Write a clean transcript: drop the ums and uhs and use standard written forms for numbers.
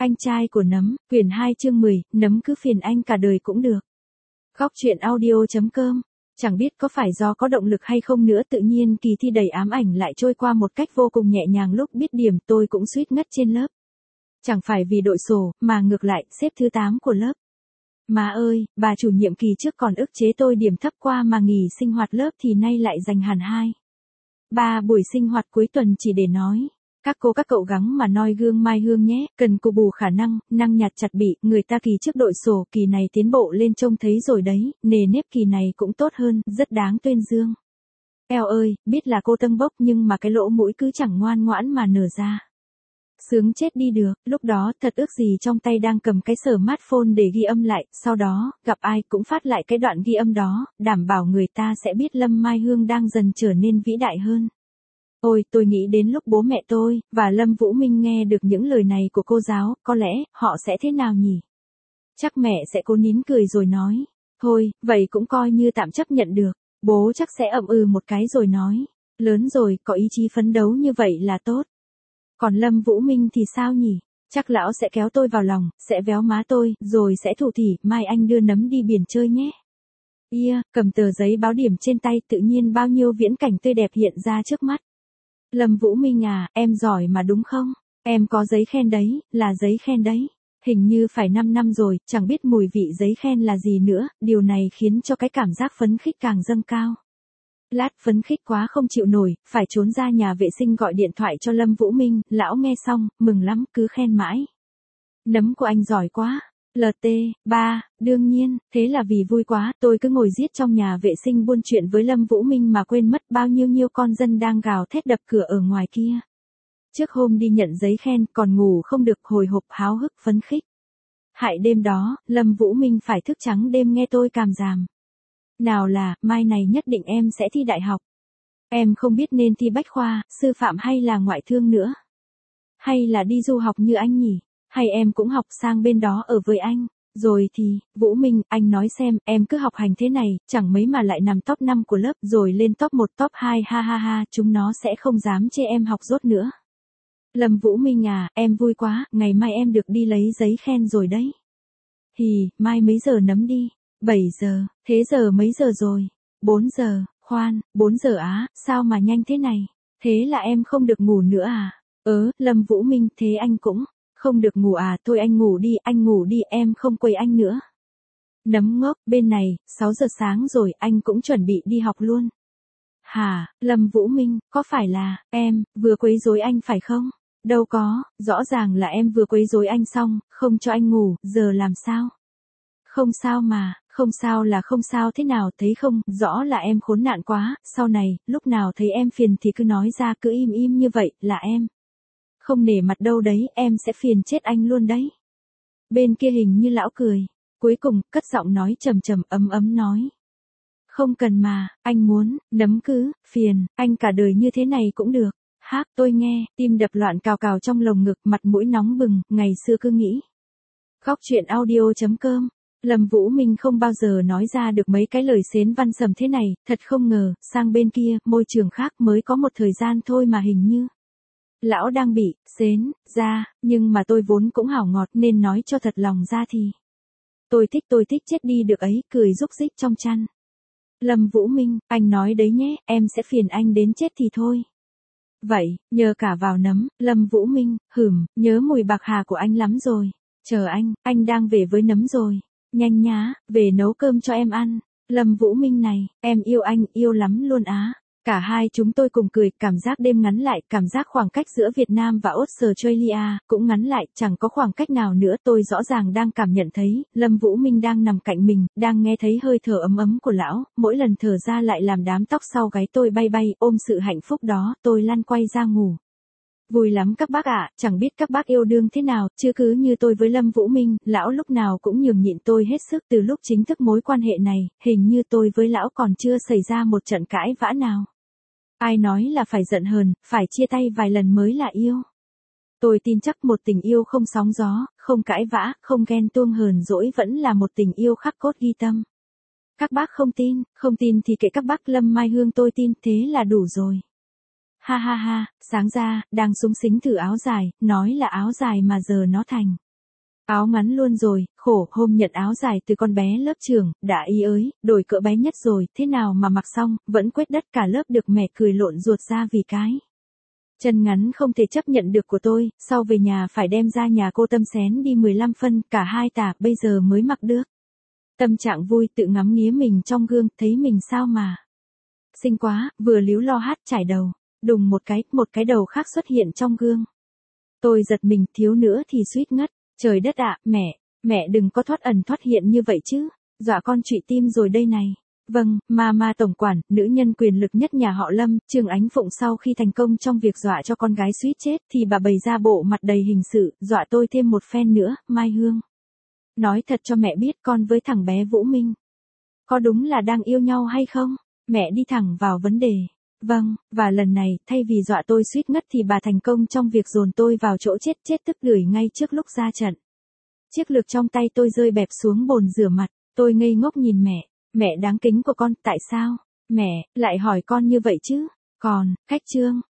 Anh trai của nấm, quyển 2 chương 10, nấm cứ phiền anh cả đời cũng được. Góc truyện audio.com. Chẳng biết có phải do có động lực hay không nữa, tự nhiên kỳ thi đầy ám ảnh lại trôi qua một cách vô cùng nhẹ nhàng, lúc biết điểm tôi cũng suýt ngất trên lớp. Chẳng phải vì đội sổ, mà ngược lại, xếp thứ 8 của lớp. Má ơi, bà chủ nhiệm kỳ trước còn ức chế tôi điểm thấp qua mà nghỉ sinh hoạt lớp thì nay lại dành hẳn 2-3 buổi sinh hoạt cuối tuần chỉ để nói. Các cô các cậu gắng mà noi gương mai hương nhé, cần cù bù khả năng, năng nhạt chặt bị, người ta kỳ trước đội sổ, kỳ này tiến bộ lên trông thấy rồi đấy, nề nếp kỳ này cũng tốt hơn, rất đáng tuyên dương. Eo ơi, biết là cô tâng bốc nhưng mà cái lỗ mũi cứ chẳng ngoan ngoãn mà nở ra. Sướng chết đi được, lúc đó thật ước gì trong tay đang cầm cái smartphone để ghi âm lại, sau đó, gặp ai cũng phát lại cái đoạn ghi âm đó, đảm bảo người ta sẽ biết Lâm Mai Hương đang dần trở nên vĩ đại hơn. Ôi, tôi nghĩ đến lúc bố mẹ tôi, và Lâm Vũ Minh nghe được những lời này của cô giáo, có lẽ, họ sẽ thế nào nhỉ? Chắc mẹ sẽ cố nín cười rồi nói. Thôi, vậy cũng coi như tạm chấp nhận được. Bố chắc sẽ ậm ừ một cái rồi nói. Lớn rồi, có ý chí phấn đấu như vậy là tốt. Còn Lâm Vũ Minh thì sao nhỉ? Chắc lão sẽ kéo tôi vào lòng, sẽ véo má tôi, rồi sẽ thủ thỉ, mai anh đưa nấm đi biển chơi nhé. Cầm tờ giấy báo điểm trên tay, tự nhiên bao nhiêu viễn cảnh tươi đẹp hiện ra trước mắt. Lâm Vũ Minh à, em giỏi mà đúng không? Em có giấy khen đấy, là giấy khen đấy. Hình như phải 5 năm rồi, chẳng biết mùi vị giấy khen là gì nữa, điều này khiến cho cái cảm giác phấn khích càng dâng cao. Lát phấn khích quá không chịu nổi, phải trốn ra nhà vệ sinh gọi điện thoại cho Lâm Vũ Minh, lão nghe xong, mừng lắm, cứ khen mãi. Nấm của anh giỏi quá. LT3, đương nhiên, thế là vì vui quá, tôi cứ ngồi giết trong nhà vệ sinh buôn chuyện với Lâm Vũ Minh mà quên mất bao nhiêu con dân đang gào thét đập cửa ở ngoài kia. Trước hôm đi nhận giấy khen, còn ngủ không được, hồi hộp háo hức phấn khích. Hại đêm đó, Lâm Vũ Minh phải thức trắng đêm nghe tôi càm ràm. Nào là, mai này nhất định em sẽ thi đại học. Em không biết nên thi bách khoa, sư phạm hay là ngoại thương nữa. Hay là đi du học như anh nhỉ? Hay em cũng học sang bên đó ở với anh. Rồi thì, Vũ Minh, anh nói xem, em cứ học hành thế này, chẳng mấy mà lại nằm top 5 của lớp, rồi lên top 1, top 2, ha ha ha, chúng nó sẽ không dám chê em học dốt nữa. Lâm Vũ Minh à, em vui quá, ngày mai em được đi lấy giấy khen rồi đấy. Hì, mai mấy giờ nấm đi? 7 giờ, thế giờ mấy giờ rồi? 4 giờ, khoan, 4 giờ á, sao mà nhanh thế này? Thế là em không được ngủ nữa à? Lâm Vũ Minh, thế anh cũng không được ngủ à? Thôi anh ngủ đi, em không quấy anh nữa. Nấm ngốc, bên này, 6 giờ sáng rồi, anh cũng chuẩn bị đi học luôn. Hả, Lâm Vũ Minh, có phải là, em, vừa quấy rối anh phải không? Đâu có, rõ ràng là em vừa quấy rối anh xong, không cho anh ngủ, giờ làm sao? Không sao mà, không sao là không sao thế nào, thấy không, rõ là em khốn nạn quá, sau này, lúc nào thấy em phiền thì cứ nói ra, cứ im im như vậy, là em không nể mặt đâu đấy, em sẽ phiền chết anh luôn đấy. Bên kia hình như lão cười, cuối cùng, cất giọng nói trầm trầm ấm ấm nói. Không cần mà, anh muốn, nấm cứ, phiền, anh cả đời như thế này cũng được. Tôi nghe, tim đập loạn cào cào trong lồng ngực, mặt mũi nóng bừng, ngày xưa cứ nghĩ. Góc truyện audio.com. Lâm Vũ Minh không bao giờ nói ra được mấy cái lời xến văn sầm thế này, thật không ngờ, sang bên kia, môi trường khác mới có một thời gian thôi mà hình như lão đang bị xến ra, nhưng mà tôi vốn cũng hảo ngọt nên nói cho thật lòng ra thì tôi thích chết đi được ấy, cười rúc rích trong chăn. Lâm Vũ Minh, anh nói đấy nhé, em sẽ phiền anh đến chết thì thôi. Vậy, nhờ cả vào nấm, Lâm Vũ Minh, nhớ mùi bạc hà của anh lắm rồi. Chờ anh đang về với nấm rồi. Nhanh nhá, về nấu cơm cho em ăn. Lâm Vũ Minh này, em yêu anh, yêu lắm luôn á. Cả hai chúng tôi cùng cười, cảm giác đêm ngắn lại, cảm giác khoảng cách giữa Việt Nam và Australia cũng ngắn lại, chẳng có khoảng cách nào nữa, tôi rõ ràng đang cảm nhận thấy, Lâm Vũ Minh đang nằm cạnh mình, đang nghe thấy hơi thở ấm ấm của lão, mỗi lần thở ra lại làm đám tóc sau gáy tôi bay bay, ôm sự hạnh phúc đó, tôi lăn quay ra ngủ. Vui lắm các bác ạ, chẳng biết các bác yêu đương thế nào, chứ cứ như tôi với Lâm Vũ Minh, lão lúc nào cũng nhường nhịn tôi hết sức. Từ lúc chính thức mối quan hệ này, hình như tôi với lão còn chưa xảy ra một trận cãi vã nào. Ai nói là phải giận hờn, phải chia tay vài lần mới là yêu. Tôi tin chắc một tình yêu không sóng gió, không cãi vã, không ghen tuông hờn dỗi vẫn là một tình yêu khắc cốt ghi tâm. Các bác không tin thì kệ các bác, Lâm Mai Hương tôi tin, thế là đủ rồi. Ha ha ha, sáng ra, đang súng xính thử áo dài, nói là áo dài mà giờ nó thành Áo ngắn luôn rồi, khổ, hôm nhận áo dài từ con bé lớp trường, đã ý ới, đổi cỡ bé nhất rồi, thế nào mà mặc xong, vẫn quét đất cả lớp được mẹ cười lộn ruột ra vì cái. Chân ngắn không thể chấp nhận được của tôi, sau về nhà phải đem ra nhà cô Tâm xén đi 15 phân, cả hai tả, bây giờ mới mặc được. Tâm trạng vui tự ngắm nghía mình trong gương, thấy mình sao mà. Xinh quá, vừa líu lo hát trải đầu, đùng một cái đầu khác xuất hiện trong gương. Tôi giật mình, thiếu nữa thì suýt ngất. Trời đất ạ, mẹ đừng có thoát ẩn thoát hiện như vậy chứ, dọa con trụy tim rồi đây này. Vâng, mà tổng quản, nữ nhân quyền lực nhất nhà họ Lâm, Trương Ánh Phụng sau khi thành công trong việc dọa cho con gái suýt chết thì bà bày ra bộ mặt đầy hình sự, dọa tôi thêm một phen nữa, Mai Hương. Nói thật cho mẹ biết con với thằng bé Vũ Minh. Có đúng là đang yêu nhau hay không? Mẹ đi thẳng vào vấn đề. Vâng, và lần này, thay vì dọa tôi suýt ngất thì bà thành công trong việc dồn tôi vào chỗ chết tức lưỡi ngay trước lúc ra trận. Chiếc lược trong tay tôi rơi bẹp xuống bồn rửa mặt, tôi ngây ngốc nhìn mẹ đáng kính của con, tại sao? Mẹ, lại hỏi con như vậy chứ? Còn, khách Trương,